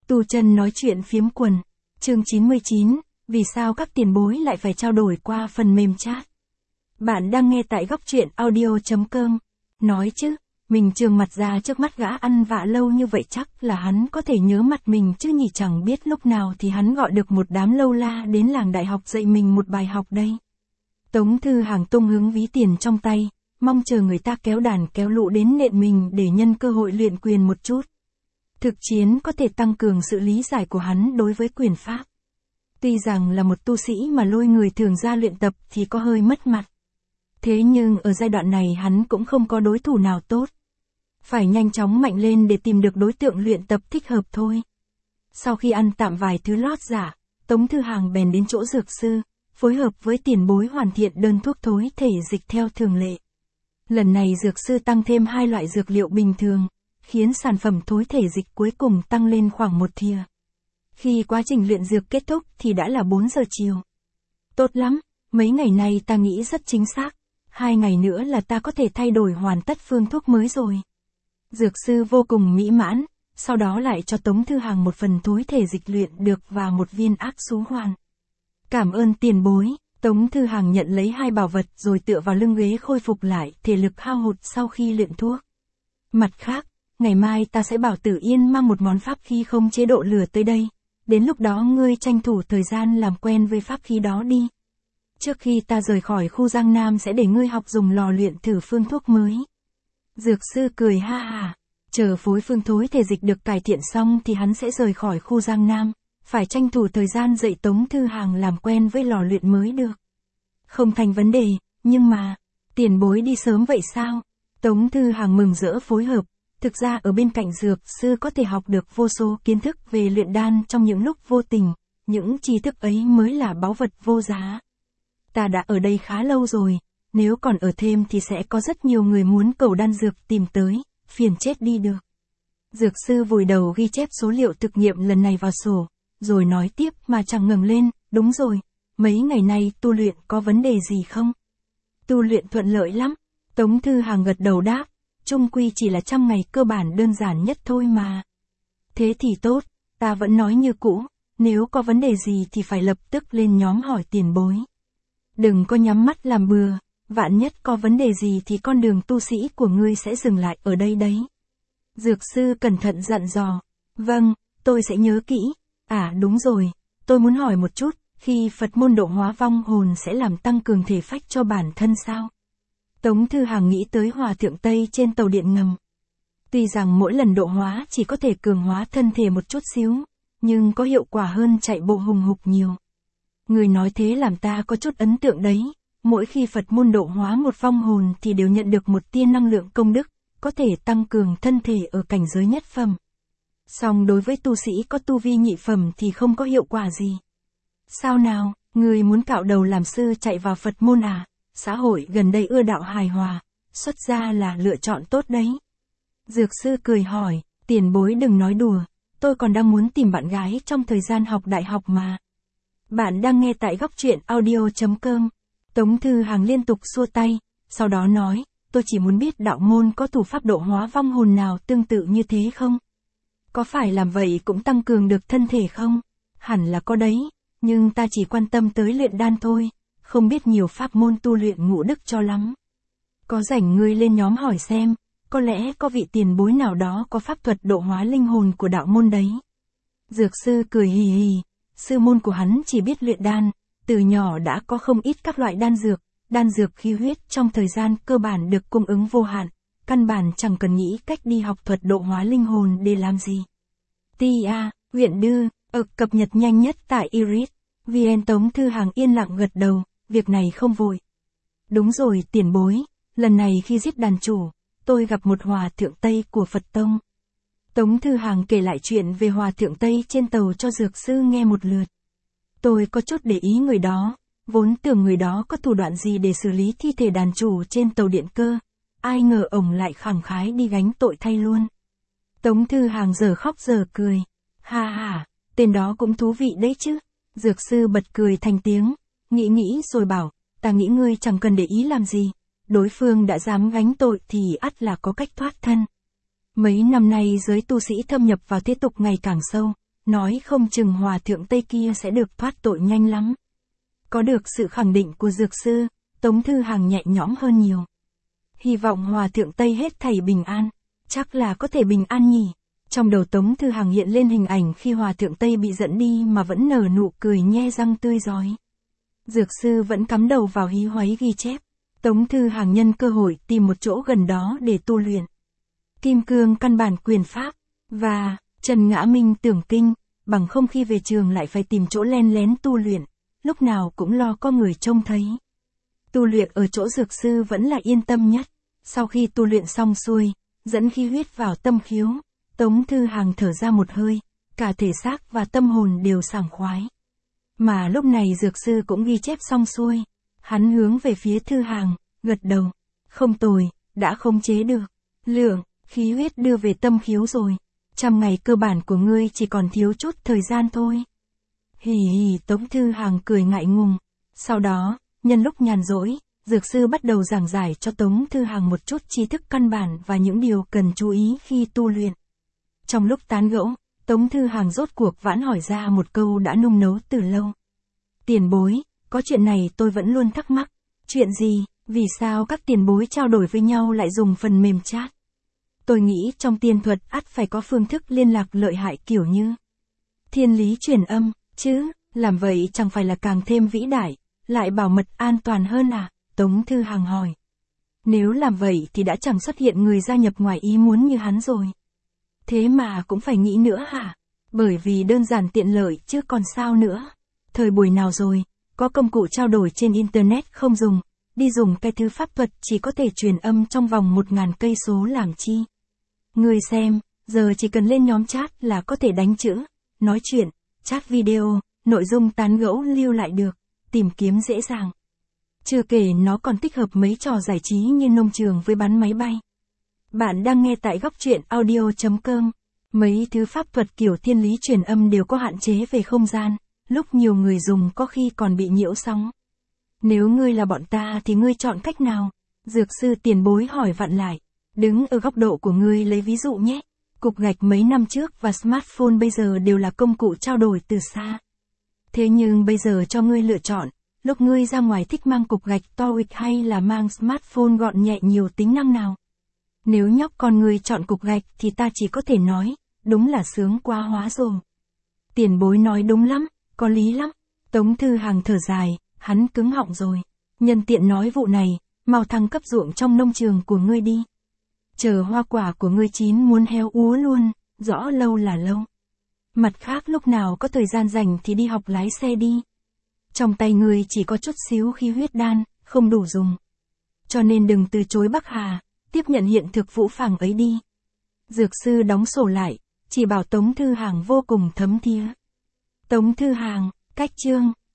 Tu chân nói chuyện phiếm quần. Chương 99, vì sao các tiền bối lại phải trao đổi qua phần mềm chat? Bạn đang nghe tại góc truyện audio.com. Nói chứ, mình trường mặt ra trước mắt gã ăn vạ lâu như vậy chắc là hắn có thể nhớ mặt mình chứ nhỉ, chẳng biết lúc nào thì hắn gọi được một đám lâu la đến làng đại học dạy mình một bài học đây. Tống Thư Hàng tung hứng ví tiền trong tay, mong chờ người ta kéo đàn kéo lũ đến nện mình để nhân cơ hội luyện quyền một chút. Thực chiến có thể tăng cường sự lý giải của hắn đối với quyền pháp. Tuy rằng là một tu sĩ mà lôi người thường ra luyện tập thì có hơi mất mặt. Thế nhưng ở giai đoạn này hắn cũng không có đối thủ nào tốt. Phải nhanh chóng mạnh lên để tìm được đối tượng luyện tập thích hợp thôi. Sau khi ăn tạm vài thứ lót giả, Tống Thư Hàng bèn đến chỗ dược sư, phối hợp với tiền bối hoàn thiện đơn thuốc thối thể dịch theo thường lệ. Lần này dược sư tăng thêm 2 loại dược liệu bình thường, khiến sản phẩm thối thể dịch cuối cùng tăng lên khoảng 1 thìa. Khi quá trình luyện dược kết thúc thì đã là 4 giờ chiều. Tốt lắm, mấy ngày nay ta nghĩ rất chính xác, 2 ngày nữa là ta có thể thay đổi hoàn tất phương thuốc mới rồi. Dược sư vô cùng mỹ mãn, sau đó lại cho Tống Thư Hàng một phần thối thể dịch luyện được và một viên ác xú hoàn. Cảm ơn tiền bối. Tống Thư Hàng nhận lấy 2 bảo vật rồi tựa vào lưng ghế khôi phục lại thể lực hao hụt sau khi luyện thuốc. Mặt khác, ngày mai ta sẽ bảo Tử Yên mang một món pháp khí không chế độ lửa tới đây. Đến lúc đó ngươi tranh thủ thời gian làm quen với pháp khí đó đi. Trước khi ta rời khỏi khu Giang Nam sẽ để ngươi học dùng lò luyện thử phương thuốc mới. Dược sư cười ha hà. Chờ phối phương thối thể dịch được cải thiện xong thì hắn sẽ rời khỏi khu Giang Nam. Phải tranh thủ thời gian dạy Tống Thư Hàng làm quen với lò luyện mới được. Không thành vấn đề, nhưng mà, tiền bối đi sớm vậy sao? Tống Thư Hàng mừng rỡ phối hợp. Thực ra ở bên cạnh dược sư có thể học được vô số kiến thức về luyện đan trong những lúc vô tình, những tri thức ấy mới là báu vật vô giá. Ta đã ở đây khá lâu rồi, nếu còn ở thêm thì sẽ có rất nhiều người muốn cầu đan dược tìm tới, phiền chết đi được. Dược sư vùi đầu ghi chép số liệu thực nghiệm lần này vào sổ, rồi nói tiếp mà chẳng ngừng lên, đúng rồi, mấy ngày nay tu luyện có vấn đề gì không? Tu luyện thuận lợi lắm, Tống Thư Hàng gật đầu đáp. Chung quy chỉ là 100 ngày cơ bản đơn giản nhất thôi mà. Thế thì tốt, ta vẫn nói như cũ, nếu có vấn đề gì thì phải lập tức lên nhóm hỏi tiền bối. Đừng có nhắm mắt làm bừa, vạn nhất có vấn đề gì thì con đường tu sĩ của ngươi sẽ dừng lại ở đây đấy. Dược sư cẩn thận dặn dò, vâng, tôi sẽ nhớ kỹ. À đúng rồi, tôi muốn hỏi một chút, khi Phật môn độ hóa vong hồn sẽ làm tăng cường thể phách cho bản thân sao? Tống Thư Hàng nghĩ tới hòa thượng Tây trên tàu điện ngầm. Tuy rằng mỗi lần độ hóa chỉ có thể cường hóa thân thể một chút xíu, nhưng có hiệu quả hơn chạy bộ hùng hục nhiều. Người nói thế làm ta có chút ấn tượng đấy, mỗi khi Phật môn độ hóa một vong hồn thì đều nhận được một tia năng lượng công đức, có thể tăng cường thân thể ở cảnh giới nhất phẩm. Song đối với tu sĩ có tu vi nhị phẩm thì không có hiệu quả gì. Sao nào, người muốn cạo đầu làm sư chạy vào Phật môn à? Xã hội gần đây ưa đạo hài hòa, xuất gia là lựa chọn tốt đấy. Dược sư cười hỏi, tiền bối đừng nói đùa, tôi còn đang muốn tìm bạn gái trong thời gian học đại học mà. Bạn đang nghe tại góc truyện audio.com. Tống Thư Hàng liên tục xua tay, sau đó nói, tôi chỉ muốn biết đạo môn có thủ pháp độ hóa vong hồn nào tương tự như thế không? Có phải làm vậy cũng tăng cường được thân thể không? Hẳn là có đấy, nhưng ta chỉ quan tâm tới luyện đan thôi. Không biết nhiều pháp môn tu luyện ngũ đức cho lắm. Có rảnh ngươi lên nhóm hỏi xem, có lẽ có vị tiền bối nào đó có pháp thuật độ hóa linh hồn của đạo môn đấy. Dược sư cười hì hì, sư môn của hắn chỉ biết luyện đan, từ nhỏ đã có không ít các loại đan dược khí huyết trong thời gian cơ bản được cung ứng vô hạn, căn bản chẳng cần nghĩ cách đi học thuật độ hóa linh hồn để làm gì. Tia, huyện đưa, cập nhật nhanh nhất tại Iris. VN. Tống Thư Hàng yên lặng gật đầu. Việc này không vội. Đúng rồi tiền bối, lần này khi giết đàn chủ, tôi gặp một hòa thượng Tây của Phật Tông. Tống Thư Hàng kể lại chuyện về hòa thượng Tây trên tàu cho dược sư nghe một lượt. Tôi có chút để ý người đó, vốn tưởng người đó có thủ đoạn gì để xử lý thi thể đàn chủ trên tàu điện cơ, ai ngờ ổng lại khẳng khái đi gánh tội thay luôn. Tống Thư Hàng giờ khóc giờ cười, ha ha, tên đó cũng thú vị đấy chứ. Dược sư bật cười thành tiếng. Nghĩ rồi bảo, ta nghĩ ngươi chẳng cần để ý làm gì, đối phương đã dám gánh tội thì ắt là có cách thoát thân. Mấy năm nay giới tu sĩ thâm nhập vào thế tục ngày càng sâu, nói không chừng hòa thượng Tây kia sẽ được thoát tội nhanh lắm. Có được sự khẳng định của dược sư, Tống Thư Hàng nhẹ nhõm hơn nhiều. Hy vọng hòa thượng Tây hết thảy bình an, chắc là có thể bình an nhỉ. Trong đầu Tống Thư Hàng hiện lên hình ảnh khi hòa thượng Tây bị dẫn đi mà vẫn nở nụ cười nhe răng tươi rói. Dược sư vẫn cắm đầu vào hí hoáy ghi chép. Tống Thư Hàng nhân cơ hội tìm một chỗ gần đó để tu luyện. Kim cương căn bản quyền pháp, và Trần Ngã Minh tưởng kinh, bằng không khi về trường lại phải tìm chỗ len lén tu luyện, lúc nào cũng lo có người trông thấy. Tu luyện ở chỗ dược sư vẫn là yên tâm nhất. Sau khi tu luyện xong xuôi, dẫn khí huyết vào tâm khiếu, Tống Thư Hàng thở ra một hơi, cả thể xác và tâm hồn đều sảng khoái. Mà lúc này dược sư cũng ghi chép xong xuôi, hắn hướng về phía Thư Hàng, gật đầu. Không tồi, đã khống chế được lượng khí huyết đưa về tâm khiếu rồi. 100 ngày cơ bản của ngươi chỉ còn thiếu chút thời gian thôi. Hì hì, Tống Thư Hàng cười ngại ngùng. Sau đó, nhân lúc nhàn rỗi, dược sư bắt đầu giảng giải cho Tống Thư Hàng một chút tri thức căn bản và những điều cần chú ý khi tu luyện. Trong lúc tán gẫu, Tống Thư Hàng rốt cuộc vãn hỏi ra một câu đã nung nấu từ lâu. Tiền bối, có chuyện này tôi vẫn luôn thắc mắc. Chuyện gì, vì sao các tiền bối trao đổi với nhau lại dùng phần mềm chat? Tôi nghĩ trong tiên thuật ắt phải có phương thức liên lạc lợi hại kiểu như thiên lý truyền âm, chứ, làm vậy chẳng phải là càng thêm vĩ đại, lại bảo mật an toàn hơn à? Tống Thư Hàng hỏi. Nếu làm vậy thì đã chẳng xuất hiện người gia nhập ngoài ý muốn như hắn rồi. Thế mà cũng phải nghĩ nữa hả? Bởi vì đơn giản tiện lợi chứ còn sao nữa. Thời buổi nào rồi, có công cụ trao đổi trên Internet không dùng, đi dùng cái thứ pháp thuật chỉ có thể truyền âm trong vòng 1000 cây số làm chi. Người xem, giờ chỉ cần lên nhóm chat là có thể đánh chữ, nói chuyện, chat video, nội dung tán gẫu lưu lại được, tìm kiếm dễ dàng. Chưa kể nó còn tích hợp mấy trò giải trí như nông trường với bắn máy bay. Bạn đang nghe tại góc truyện audio.com. Mấy thứ pháp thuật kiểu thiên lý truyền âm đều có hạn chế về không gian, lúc nhiều người dùng có khi còn bị nhiễu sóng. Nếu ngươi là bọn ta thì ngươi chọn cách nào? Dược sư tiền bối hỏi vặn lại. Đứng ở góc độ của ngươi lấy ví dụ nhé. Cục gạch mấy năm trước và smartphone bây giờ đều là công cụ trao đổi từ xa. Thế nhưng bây giờ cho ngươi lựa chọn, lúc ngươi ra ngoài thích mang cục gạch to uịch hay là mang smartphone gọn nhẹ nhiều tính năng nào? Nếu nhóc con ngươi chọn cục gạch thì ta chỉ có thể nói, đúng là sướng quá hóa rồi. Tiền bối nói đúng lắm, có lý lắm. Tống Thư Hàng thở dài, hắn cứng họng rồi. Nhân tiện nói vụ này, mau thăng cấp ruộng trong nông trường của ngươi đi. Chờ hoa quả của ngươi chín muốn heo úa luôn, rõ lâu là lâu. Mặt khác lúc nào có thời gian rảnh thì đi học lái xe đi. Trong tay ngươi chỉ có chút xíu khí huyết đan, không đủ dùng. Cho nên đừng từ chối Bắc Hà, tiếp nhận hiện thực phũ phàng ấy đi. Dược sư đóng sổ lại, chỉ bảo Tống Thư Hàng vô cùng thấm thía. Tống Thư Hàng, cách chương.